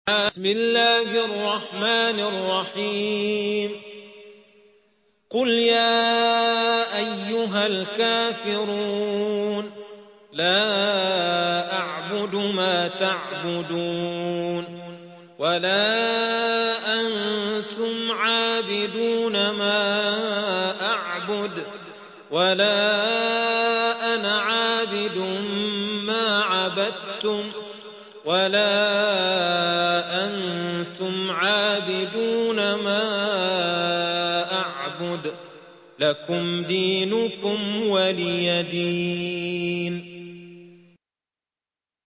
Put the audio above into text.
بسم الله الرحمن الرحيم قل يا أيها الكافرون لا أعبد ما تعبدون ولا أنتم عابدون ما أعبد ولا أنا عابد ما عبدتم ولا أنتم عابدون ما أعبد لكم دينكم ولي دين.